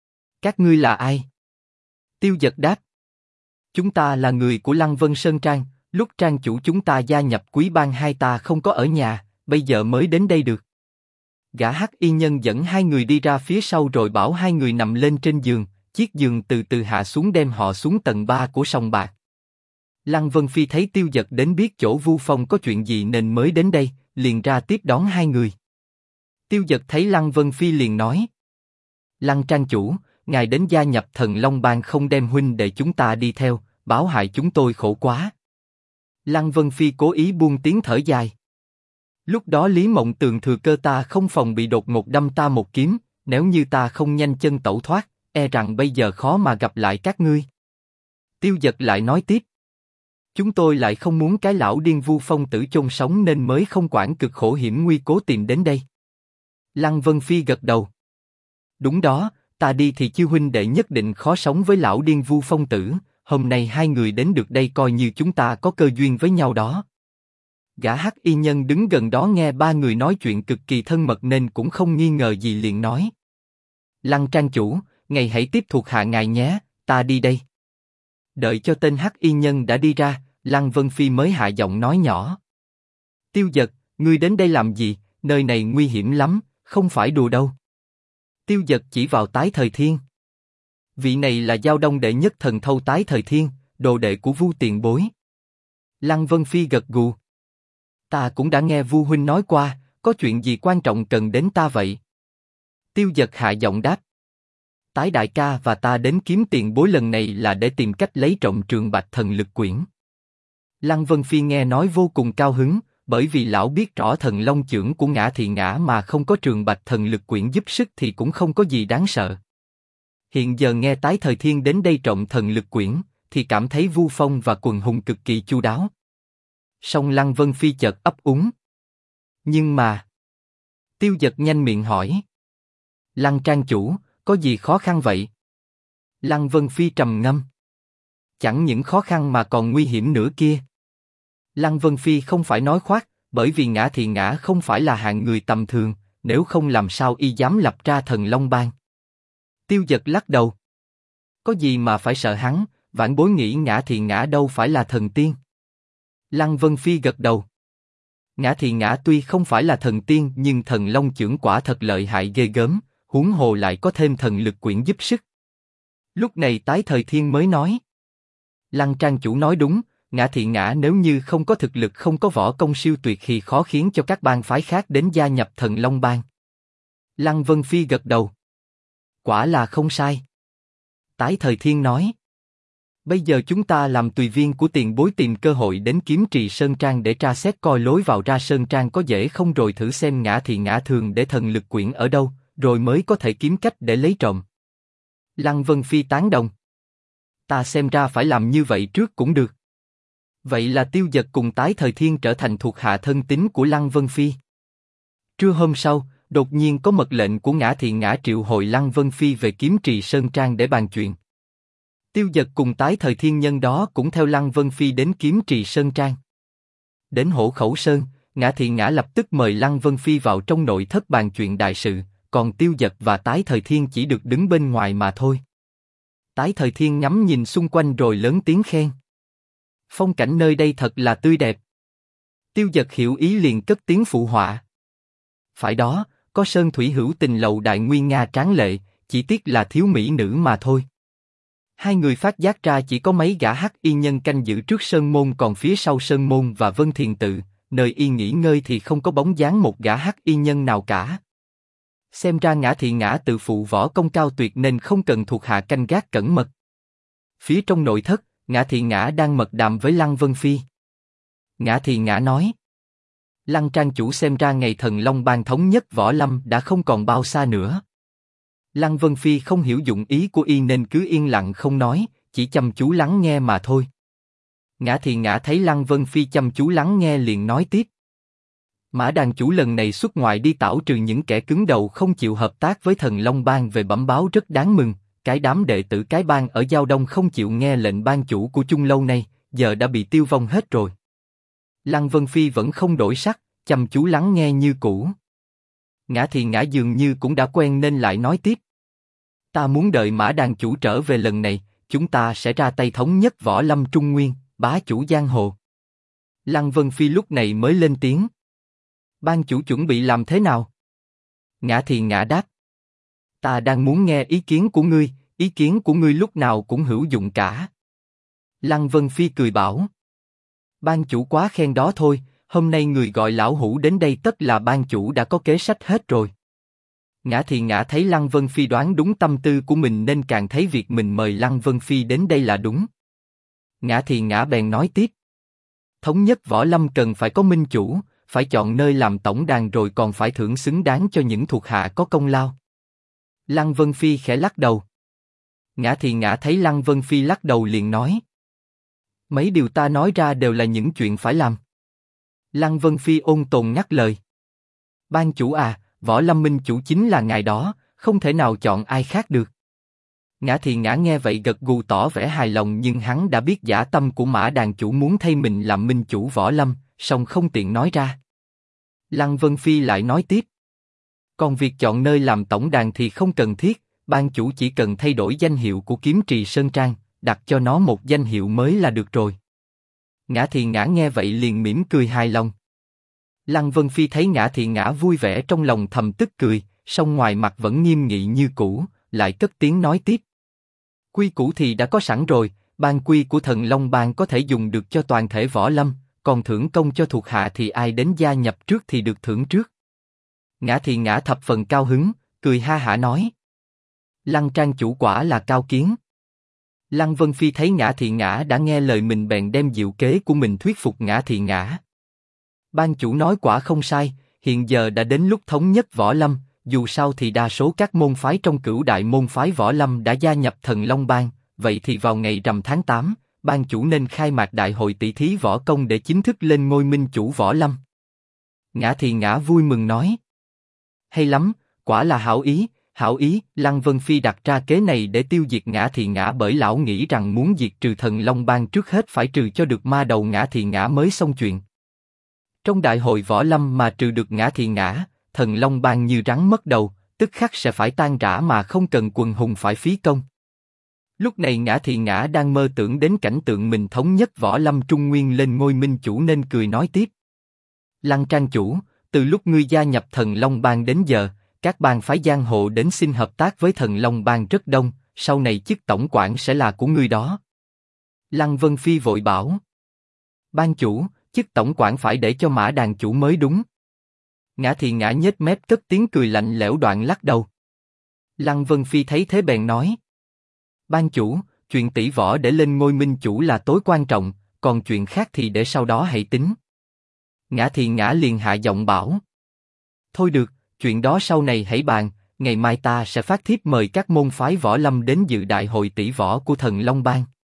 Các ngươi là ai? Tiêu Dật đáp. Chúng ta là người của Lăng Vân Sơn Trang, lúc trang chủ chúng ta gia nhập Quý Bang hai ta không có ở nhà, bây giờ mới đến đây được. Gã hắc y nhân dẫn hai người đi ra phía sau rồi bảo hai người nằm lên trên giường, chiếc giường từ từ hạ xuống đem họ xuống tầng 3 của sòng bạc. Lăng Vân Phi thấy Tiêu Dật đến biết chỗ Vu Phong có chuyện gì nên mới đến đây, liền ra tiếp đón hai người. Tiêu Dật thấy Lăng Vân Phi liền nói: Lăng trang chủ, ngài đến gia nhập Thần Long Bang không đem huynh đệ chúng ta đi theo, báo hại chúng tôi khổ quá. Lăng Vân Phi cố ý buông tiếng thở dài. Lúc đó Lý Mộng Tường thừa cơ ta không phòng bị đột ngột đâm ta một kiếm, nếu như ta không nhanh chân tẩu thoát, e rằng bây giờ khó mà gặp lại các ngươi. Tiêu Dật lại nói tiếp: Chúng tôi lại không muốn cái lão điên Vu Phong tử chôn sống nên mới không quản cực khổ hiểm nguy cố tìm đến đây. Lăng Vân Phi gật đầu. Đúng đó, ta đi thì chư huynh đệ nhất định khó sống với lão điên Vu Phong tử, hôm nay hai người đến được đây coi như chúng ta có cơ duyên với nhau đó. Gã hắc y nhân đứng gần đó nghe ba người nói chuyện cực kỳ thân mật nên cũng không nghi ngờ gì liền nói: Lăng trang chủ, ngài hãy tiếp thuộc hạ ngài nhé, ta đi đây. Đợi cho tên hắc y nhân đã đi ra, Lăng Vân Phi mới hạ giọng nói nhỏ: Tiêu Dật, ngươi đến đây làm gì? Nơi này nguy hiểm lắm, không phải đùa đâu. Tiêu Dật chỉ vào Tái Thời Thiên. Vị này là Giao Đông đệ nhất thần thâu Tái Thời Thiên, đồ đệ của Vu tiền bối. Lăng Vân Phi gật gù. Ta cũng đã nghe Vu huynh nói qua, có chuyện gì quan trọng cần đến ta vậy? Tiêu Dật hạ giọng đáp: Tái đại ca và ta đến kiếm tiền bối lần này là để tìm cách lấy trộm Trường Bạch Thần Lực Quyển. Lăng Vân Phi nghe nói vô cùng cao hứng, bởi vì lão biết rõ thần long chưởng của Ngã Thị Ngã mà không có Trường Bạch Thần Lực Quyển giúp sức thì cũng không có gì đáng sợ. Hiện giờ nghe Tái Thời Thiên đến đây trộm thần lực quyển, thì cảm thấy Vu Phong và quần hùng cực kỳ chu đáo. Song Lăng Vân Phi chợt ấp úng. Nhưng mà... Tiêu Dật nhanh miệng hỏi: Lăng trang chủ, có gì khó khăn vậy? Lăng Vân Phi trầm ngâm. Chẳng những khó khăn mà còn nguy hiểm nữa kia. Lăng Vân Phi không phải nói khoác, bởi vì Ngã Thị Ngã không phải là hạng người tầm thường, nếu không làm sao y dám lập ra Thần Long Bang. Tiêu Dật lắc đầu. Có gì mà phải sợ hắn, vãn bối nghĩ Ngã Thị Ngã đâu phải là thần tiên. Lăng Vân Phi gật đầu. Ngã Thị Ngã tuy không phải là thần tiên nhưng thần long chưởng quả thật lợi hại ghê gớm, huống hồ lại có thêm thần lực quyển giúp sức. Lúc này Tái Thời Thiên mới nói: Lăng trang chủ nói đúng, Ngã Thị Ngã nếu như không có thực lực không có võ công siêu tuyệt thì khó khiến cho các bang phái khác đến gia nhập Thần Long Bang. Lăng Vân Phi gật đầu. Quả là không sai. Tái Thời Thiên nói: Bây giờ chúng ta làm tùy viên của tiền bối tìm cơ hội đến Kiếm Trì Sơn Trang để tra xét coi lối vào ra Sơn Trang có dễ không rồi thử xem Ngã Thị Ngã thường để thần lực quyển ở đâu, rồi mới có thể kiếm cách để lấy trộm. Lăng Vân Phi tán đồng. Ta xem ra phải làm như vậy trước cũng được. Vậy là Tiêu Dật cùng Tái Thời Thiên trở thành thuộc hạ thân tín của Lăng Vân Phi. Trưa hôm sau, đột nhiên có mật lệnh của Ngã Thị Ngã triệu hồi Lăng Vân Phi về Kiếm Trì Sơn Trang để bàn chuyện. Tiêu Dật cùng Tái Thời Thiên nhân đó cũng theo Lăng Vân Phi đến Kiếm Trì Sơn Trang. Đến Hổ Khẩu Sơn, Ngã Thị Ngã lập tức mời Lăng Vân Phi vào trong nội thất bàn chuyện đại sự, còn Tiêu Dật và Tái Thời Thiên chỉ được đứng bên ngoài mà thôi. Tái Thời Thiên ngắm nhìn xung quanh rồi lớn tiếng khen: Phong cảnh nơi đây thật là tươi đẹp. Tiêu Dật hiểu ý liền cất tiếng phụ họa: Phải đó, có sơn thủy hữu tình lầu đại nguy nga tráng lệ, chỉ tiếc là thiếu mỹ nữ mà thôi. Hai người phát giác ra chỉ có mấy gã hắc y nhân canh giữ trước sơn môn, còn phía sau sơn môn và Vân Thiền Tự, nơi y nghỉ ngơi thì không có bóng dáng một gã hắc y nhân nào cả. Xem ra Ngã Thị Ngã tự phụ võ công cao tuyệt nên không cần thuộc hạ canh gác cẩn mật. Phía trong nội thất, Ngã Thị Ngã đang mật đàm với Lăng Vân Phi. Ngã Thị Ngã nói: Lăng trang chủ xem ra ngày Thần Long Bang thống nhất võ lâm đã không còn bao xa nữa. Lăng Vân Phi không hiểu dụng ý của y nên cứ yên lặng không nói, chỉ chăm chú lắng nghe mà thôi. Ngã Thị Ngã thấy Lăng Vân Phi chăm chú lắng nghe liền nói tiếp: Mã đàn chủ lần này xuất ngoại đi tảo trừ những kẻ cứng đầu không chịu hợp tác với Thần Long Bang về bẩm báo rất đáng mừng. Cái đám đệ tử cái bang ở Giao Đông không chịu nghe lệnh ban chủ của Chung lâu nay, giờ đã bị tiêu vong hết rồi. Lăng Vân Phi vẫn không đổi sắc, chăm chú lắng nghe như cũ. Ngã Thị Ngã dường như cũng đã quen nên lại nói tiếp: Ta muốn đợi Mã đàn chủ trở về lần này, chúng ta sẽ ra tay thống nhất võ lâm Trung Nguyên, bá chủ giang hồ. Lăng Vân Phi lúc này mới lên tiếng. Ban chủ chuẩn bị làm thế nào? Ngã Thiền Ngã đáp. Ta đang muốn nghe ý kiến của ngươi lúc nào cũng hữu dụng cả. Lăng Vân Phi cười bảo. Ban chủ quá khen đó thôi, hôm nay người gọi lão hủ đến đây tất là ban chủ đã có kế sách hết rồi. Ngã Thiền Ngã thấy Lăng Vân Phi đoán đúng tâm tư của mình nên càng thấy việc mình mời Lăng Vân Phi đến đây là đúng. Ngã Thiền Ngã bèn nói tiếp. Thống nhất võ lâm cần phải có minh chủ, phải chọn nơi làm tổng đàn rồi còn phải thưởng xứng đáng cho những thuộc hạ có công lao. Lăng Vân Phi khẽ lắc đầu. Ngã Thiền Ngã thấy Lăng Vân Phi lắc đầu liền nói. Mấy điều ta nói ra đều là những chuyện phải làm. Lăng Vân Phi ôn tồn ngắt lời. Ban chủ à, võ lâm minh chủ chính là ngài đó, không thể nào chọn ai khác được. Ngã Thiền Ngã nghe vậy gật gù tỏ vẻ hài lòng, nhưng hắn đã biết dã tâm của Mã đàn chủ muốn thay mình làm minh chủ võ lâm, song không tiện nói ra. Lăng Vân Phi lại nói tiếp. Còn việc chọn nơi làm tổng đàn thì không cần thiết, ban chủ chỉ cần thay đổi danh hiệu của Kiếm Trì Sơn Trang, đặt cho nó một danh hiệu mới là được rồi. Ngã Thiền Ngã nghe vậy liền mỉm cười hài lòng. Lăng Vân Phi thấy Ngã Thiền Ngã vui vẻ trong lòng thầm tức cười, song ngoài mặt vẫn nghiêm nghị như cũ, lại cất tiếng nói tiếp. Quy củ thì đã có sẵn rồi, ban quy của Thần Long Bang có thể dùng được cho toàn thể võ lâm, còn thưởng công cho thuộc hạ thì ai đến gia nhập trước thì được thưởng trước. Ngã Thiền Ngã thập phần cao hứng, cười ha hả nói. Lăng trang chủ quả là cao kiến. Lăng Vân Phi thấy Ngã Thiền Ngã đã nghe lời mình bèn đem diệu kế của mình thuyết phục Ngã Thiền Ngã. Ban chủ nói quả không sai, hiện giờ đã đến lúc thống nhất võ lâm, dù sao thì đa số các môn phái trong cửu đại môn phái võ lâm đã gia nhập Thần Long Bang, vậy thì vào ngày rằm tháng 8, ban chủ nên khai mạc đại hội tỷ thí võ công để chính thức lên ngôi minh chủ võ lâm. Ngã Thiền Ngã vui mừng nói. Hay lắm, quả là hảo ý, hảo ý. Lăng Vân Phi đặt ra kế này để tiêu diệt Ngã Thiền Ngã, bởi lão nghĩ rằng muốn diệt trừ Thần Long Bang trước hết phải trừ cho được ma đầu Ngã Thiền Ngã mới xong chuyện. Trong đại hội võ lâm mà trừ được Ngã Thiền Ngã, Thần Long Bang như rắn mất đầu, tức khắc sẽ phải tan rã mà không cần quần hùng phải phí công. Lúc này Ngã Thiền Ngã đang mơ tưởng đến cảnh tượng mình thống nhất võ lâm Trung Nguyên lên ngôi minh chủ nên cười nói tiếp. Lăng trang chủ, từ lúc ngươi gia nhập Thần Long Bang đến giờ, các bang phái giang hồ đến xin hợp tác với Thần Long Bang rất đông, sau này chức tổng quản sẽ là của ngươi đó. Lăng Vân Phi vội bảo. Ban chủ, chức tổng quản phải để cho Mã đàn chủ mới đúng. Ngã Thiền Ngã nhếch mép cất tiếng cười lạnh lẽo đoạn lắc đầu. Lăng Vân Phi thấy thế bèn nói. Ban chủ, chuyện tỷ võ để lên ngôi minh chủ là tối quan trọng, còn chuyện khác thì để sau đó hãy tính. Ngã Thiền Ngã liền hạ giọng bảo. Thôi được, chuyện đó sau này hãy bàn, ngày mai ta sẽ phát thiếp mời các môn phái võ lâm đến dự đại hội tỷ võ của Thần Long Bang.